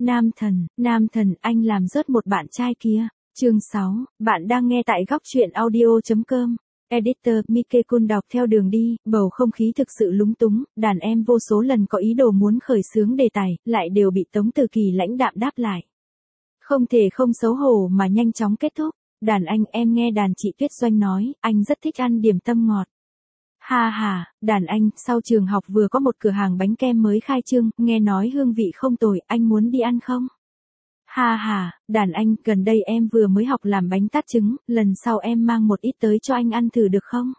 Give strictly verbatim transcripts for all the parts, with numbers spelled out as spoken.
Nam thần, nam thần, anh làm rớt một bạn trai kia. Chương sáu, bạn đang nghe tại góc truyện audio.com. Editor, Mike Kun đọc theo đường đi, bầu không khí thực sự lúng túng, đàn em vô số lần có ý đồ muốn khởi xướng đề tài, lại đều bị Tống Từ Kỳ lãnh đạm đáp lại. Không thể không xấu hổ mà nhanh chóng kết thúc. Đàn anh, em nghe đàn chị Tuyết Doanh nói, anh rất thích ăn điểm tâm ngọt. Ha ha, đàn anh, sau trường học vừa có một cửa hàng bánh kem mới khai trương, nghe nói hương vị không tồi, anh muốn đi ăn không? Ha ha, đàn anh, gần đây em vừa mới học làm bánh tart trứng, lần sau em mang một ít tới cho anh ăn thử được không?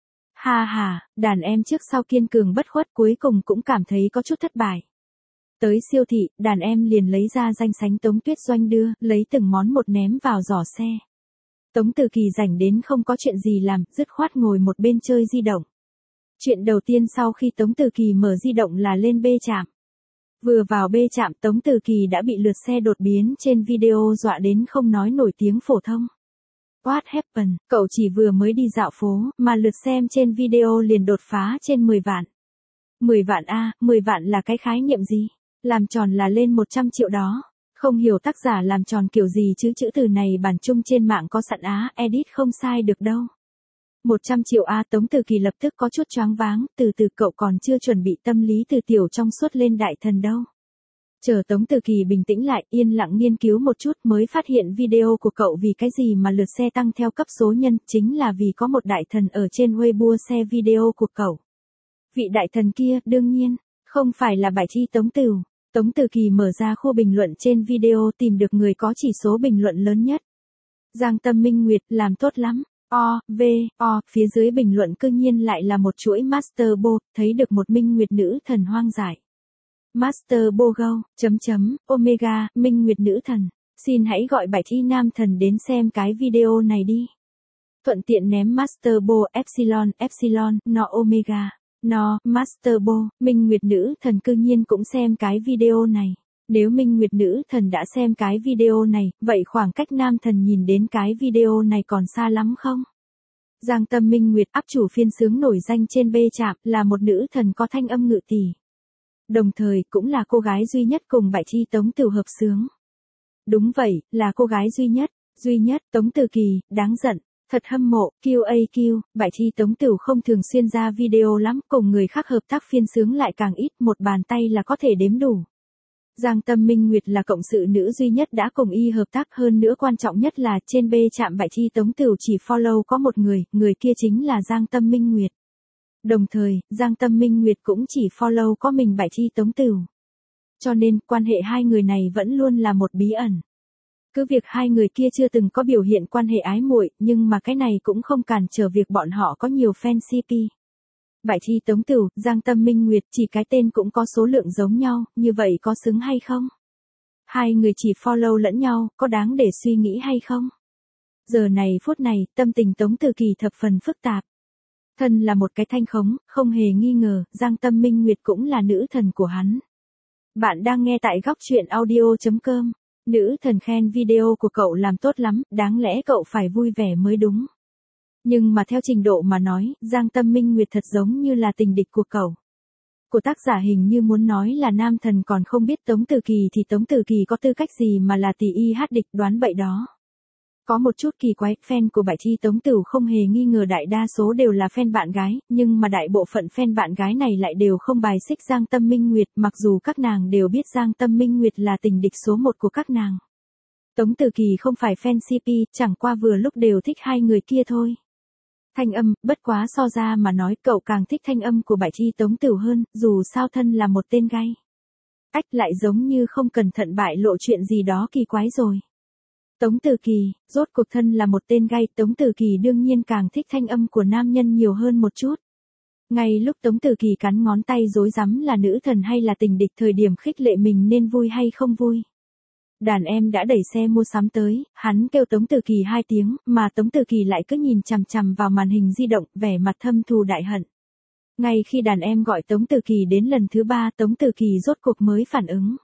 Ha ha, đàn em trước sau kiên cường bất khuất cuối cùng cũng cảm thấy có chút thất bại. Tới siêu thị, đàn em liền lấy ra danh sách Tống Tuyết Doanh đưa, lấy từng món một ném vào giỏ xe. Tống Từ Kỳ rảnh đến không có chuyện gì làm, dứt khoát ngồi một bên chơi di động. Chuyện đầu tiên sau khi Tống Từ Kỳ mở di động là lên bê trạm. Vừa vào bê trạm Tống Từ Kỳ đã bị lượt xe đột biến trên video dọa đến không nói nổi tiếng phổ thông. What happened? Cậu chỉ vừa mới đi dạo phố, mà lượt xem trên video liền đột phá trên mười vạn. mười vạn a, mười vạn là cái khái niệm gì? Làm tròn là lên một trăm triệu đó. Không hiểu tác giả làm tròn kiểu gì chứ chữ từ này bản chung trên mạng có sẵn á, edit không sai được đâu. một trăm triệu a, Tống Từ Kỳ lập tức có chút choáng váng, từ từ cậu còn chưa chuẩn bị tâm lý từ tiểu trong suốt lên đại thần đâu. Chờ Tống Từ Kỳ bình tĩnh lại, yên lặng nghiên cứu một chút mới phát hiện video của cậu vì cái gì mà lượt xe tăng theo cấp số nhân, chính là vì có một đại thần ở trên Weibo share video của cậu. Vị đại thần kia, đương nhiên, không phải là Bạch Chi Tống Tửu. Tống Từ Kỳ mở ra khu bình luận trên video tìm được người có chỉ số bình luận lớn nhất. Giang Tâm Minh Nguyệt, làm tốt lắm. O, V, O, phía dưới bình luận cư nhiên lại là một chuỗi Master Bo, thấy được một Minh Nguyệt nữ thần hoang dại. Master Bo Go, chấm chấm, Omega, Minh Nguyệt nữ thần. Xin hãy gọi Bạch Chi nam thần đến xem cái video này đi. Thuận tiện ném Master Bo, Epsilon, Epsilon, no Omega. No, Master Bo, Minh Nguyệt nữ thần cư nhiên cũng xem cái video này. Nếu Minh Nguyệt nữ thần đã xem cái video này, vậy khoảng cách nam thần nhìn đến cái video này còn xa lắm không? Giang Tâm Minh Nguyệt, áp chủ phiên sướng nổi danh trên bê trạm, là một nữ thần có thanh âm ngự tỷ. Đồng thời, cũng là cô gái duy nhất cùng Bạch Chi Tống Tửu hợp sướng. Đúng vậy, là cô gái duy nhất, duy nhất, Tống Từ Kỳ, đáng giận. Thật hâm mộ, Q A Q, Bạch Chi Tống Tửu không thường xuyên ra video lắm, cùng người khác hợp tác phiên sướng lại càng ít, một bàn tay là có thể đếm đủ. Giang Tâm Minh Nguyệt là cộng sự nữ duy nhất đã cùng y hợp tác, hơn nữa quan trọng nhất là trên bê trạm Bạch Chi Tống Tửu chỉ follow có một người, người kia chính là Giang Tâm Minh Nguyệt. Đồng thời, Giang Tâm Minh Nguyệt cũng chỉ follow có mình Bạch Chi Tống Tửu. Cho nên, quan hệ hai người này vẫn luôn là một bí ẩn. Cứ việc hai người kia chưa từng có biểu hiện quan hệ ái muội, nhưng mà cái này cũng không cản trở việc bọn họ có nhiều fan xê pê. Bạch Chi Tống Tửu, Giang Tâm Minh Nguyệt, chỉ cái tên cũng có số lượng giống nhau, như vậy có xứng hay không? Hai người chỉ follow lẫn nhau, có đáng để suy nghĩ hay không? Giờ này phút này, tâm tình Tống Từ Kỳ thập phần phức tạp. Thân là một cái thanh khống, không hề nghi ngờ, Giang Tâm Minh Nguyệt cũng là nữ thần của hắn. Bạn đang nghe tại góc truyện audio.com. Nữ thần khen video của cậu làm tốt lắm, đáng lẽ cậu phải vui vẻ mới đúng. Nhưng mà theo trình độ mà nói, Giang Tâm Minh Nguyệt thật giống như là tình địch của cậu. Của tác giả hình như muốn nói là nam thần còn không biết Tống Từ Kỳ thì Tống Từ Kỳ có tư cách gì mà là tỷ y hát địch, đoán bậy đó. Có một chút kỳ quái, fan của Bạch Chi Tống Tửu không hề nghi ngờ đại đa số đều là fan bạn gái, nhưng mà đại bộ phận fan bạn gái này lại đều không bài xích Giang Tâm Minh Nguyệt, mặc dù các nàng đều biết Giang Tâm Minh Nguyệt là tình địch số một của các nàng. Tống Từ Kỳ không phải fan xê pê, chẳng qua vừa lúc đều thích hai người kia thôi. Thanh âm, bất quá so ra mà nói cậu càng thích thanh âm của Bạch Chi Tống Tửu hơn, dù sao thân là một tên gay. Ách lại giống như không cẩn thận bại lộ chuyện gì đó kỳ quái rồi. Tống Từ Kỳ, rốt cuộc thân là một tên gay, Tống Từ Kỳ đương nhiên càng thích thanh âm của nam nhân nhiều hơn một chút. Ngay lúc Tống Từ Kỳ cắn ngón tay rối rắm là nữ thần hay là tình địch thời điểm khích lệ mình nên vui hay không vui. Đàn em đã đẩy xe mua sắm tới, hắn kêu Tống Từ Kỳ hai tiếng, mà Tống Từ Kỳ lại cứ nhìn chằm chằm vào màn hình di động, vẻ mặt thâm thù đại hận. Ngay khi đàn em gọi Tống Từ Kỳ đến lần thứ ba, Tống Từ Kỳ rốt cuộc mới phản ứng.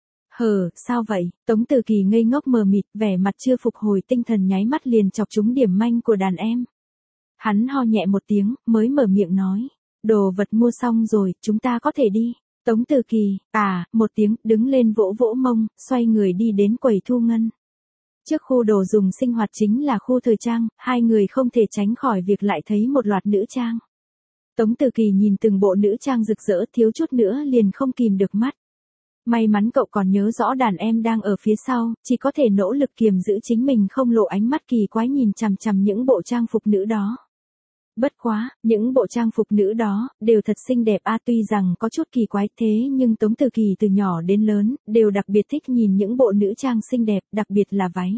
Hờ, sao vậy? Tống Từ Kỳ ngây ngốc mờ mịt, vẻ mặt chưa phục hồi tinh thần nháy mắt liền chọc trúng điểm manh của đàn em. Hắn ho nhẹ một tiếng, mới mở miệng nói. Đồ vật mua xong rồi, chúng ta có thể đi. Tống Từ Kỳ, à, một tiếng, đứng lên vỗ vỗ mông, xoay người đi đến quầy thu ngân. Trước khu đồ dùng sinh hoạt chính là khu thời trang, hai người không thể tránh khỏi việc lại thấy một loạt nữ trang. Tống Từ Kỳ nhìn từng bộ nữ trang rực rỡ thiếu chút nữa liền không kìm được mắt. May mắn cậu còn nhớ rõ đàn em đang ở phía sau, chỉ có thể nỗ lực kiềm giữ chính mình không lộ ánh mắt kỳ quái nhìn chằm chằm những bộ trang phục nữ đó. Bất quá, những bộ trang phục nữ đó, đều thật xinh đẹp a tuy rằng có chút kỳ quái thế nhưng Tống Từ Kỳ từ nhỏ đến lớn, đều đặc biệt thích nhìn những bộ nữ trang xinh đẹp, đặc biệt là váy.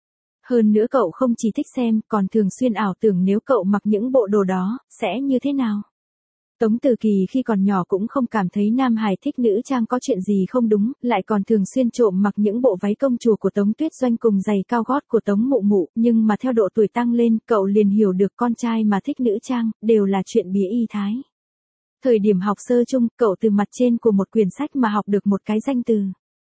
Hơn nữa cậu không chỉ thích xem, còn thường xuyên ảo tưởng nếu cậu mặc những bộ đồ đó, sẽ như thế nào. Tống Từ Kỳ khi còn nhỏ cũng không cảm thấy nam hài thích nữ trang có chuyện gì không đúng, lại còn thường xuyên trộm mặc những bộ váy công chúa của Tống Tuyết Doanh cùng giày cao gót của Tống Mụ Mụ, nhưng mà theo độ tuổi tăng lên, cậu liền hiểu được con trai mà thích nữ trang, đều là chuyện bía y thái. Thời điểm học sơ chung, cậu từ mặt trên của một quyển sách mà học được một cái danh từ.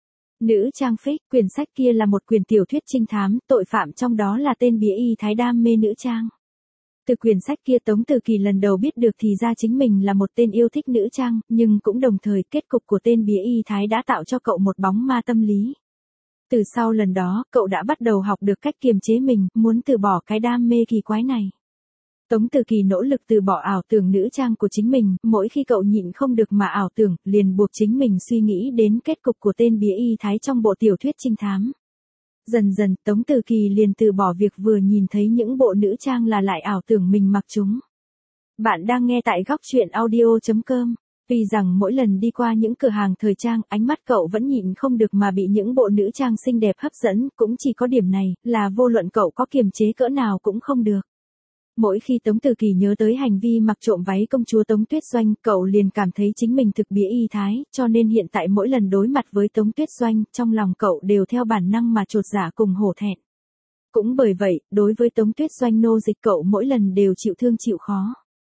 Nữ trang phích, quyển sách kia là một quyển tiểu thuyết trinh thám, tội phạm trong đó là tên bía y thái đam mê nữ trang. Từ quyển sách kia Tống Từ Kỳ lần đầu biết được thì ra chính mình là một tên yêu thích nữ trang, nhưng cũng đồng thời kết cục của tên bía y thái đã tạo cho cậu một bóng ma tâm lý. Từ sau lần đó, cậu đã bắt đầu học được cách kiềm chế mình, muốn từ bỏ cái đam mê kỳ quái này. Tống Từ Kỳ nỗ lực từ bỏ ảo tưởng nữ trang của chính mình, mỗi khi cậu nhịn không được mà ảo tưởng, liền buộc chính mình suy nghĩ đến kết cục của tên bía y thái trong bộ tiểu thuyết trinh thám. Dần dần, Tống Từ Kỳ liền từ bỏ việc vừa nhìn thấy những bộ nữ trang là lại ảo tưởng mình mặc chúng. Bạn đang nghe tại góc truyện audio chấm com. Tuy rằng mỗi lần đi qua những cửa hàng thời trang, ánh mắt cậu vẫn nhịn không được mà bị những bộ nữ trang xinh đẹp hấp dẫn, cũng chỉ có điểm này, là vô luận cậu có kiềm chế cỡ nào cũng không được. Mỗi khi Tống Từ Kỳ nhớ tới hành vi mặc trộm váy công chúa Tống Tuyết Doanh, cậu liền cảm thấy chính mình thực bía y thái, cho nên hiện tại mỗi lần đối mặt với Tống Tuyết Doanh, trong lòng cậu đều theo bản năng mà chột dạ cùng hổ thẹn. Cũng bởi vậy, đối với Tống Tuyết Doanh nô dịch cậu mỗi lần đều chịu thương chịu khó.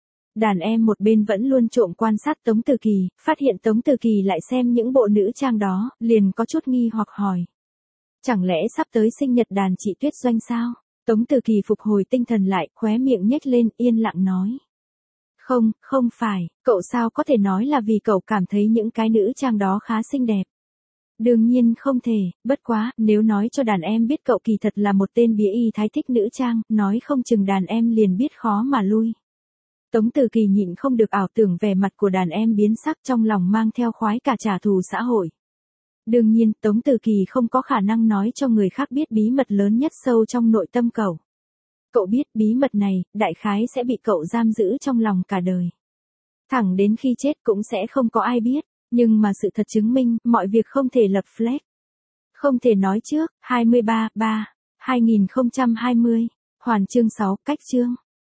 Đàn em một bên vẫn luôn trộm quan sát Tống Từ Kỳ, phát hiện Tống Từ Kỳ lại xem những bộ nữ trang đó, liền có chút nghi hoặc hỏi. Chẳng lẽ sắp tới sinh nhật đàn chị Tuyết Doanh sao? Tống Từ Kỳ phục hồi tinh thần lại, khóe miệng nhếch lên, yên lặng nói. Không, không phải, cậu sao có thể nói là vì cậu cảm thấy những cái nữ trang đó khá xinh đẹp. Đương nhiên không thể, bất quá, nếu nói cho đàn em biết cậu kỳ thật là một tên bía y thái thích nữ trang, nói không chừng đàn em liền biết khó mà lui. Tống Từ Kỳ nhịn không được ảo tưởng vẻ mặt của đàn em biến sắc trong lòng mang theo khoái cả trả thù xã hội. Đương nhiên, Tống Từ Kỳ không có khả năng nói cho người khác biết bí mật lớn nhất sâu trong nội tâm cậu. Cậu biết bí mật này, đại khái sẽ bị cậu giam giữ trong lòng cả đời. Thẳng đến khi chết cũng sẽ không có ai biết, nhưng mà sự thật chứng minh, mọi việc không thể lập flag. Không thể nói trước, hai mươi ba, ba, hai nghìn không trăm hai mươi, Hoàn chương sáu, cách chương.